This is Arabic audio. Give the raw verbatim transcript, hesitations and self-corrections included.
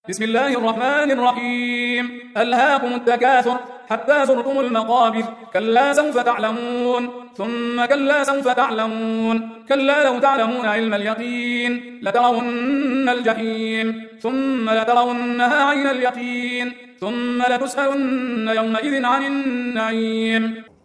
بسم الله الرحمن الرحيم. ألهاكم التكاثر حتى زرتم المقابر، كلا سوف تعلمون ثم كلا سوف تعلمون، كلا لو تعلمون علم اليقين لترون الجحيم ثم لترونها عين اليقين ثم لتسألن يومئذ عن النعيم.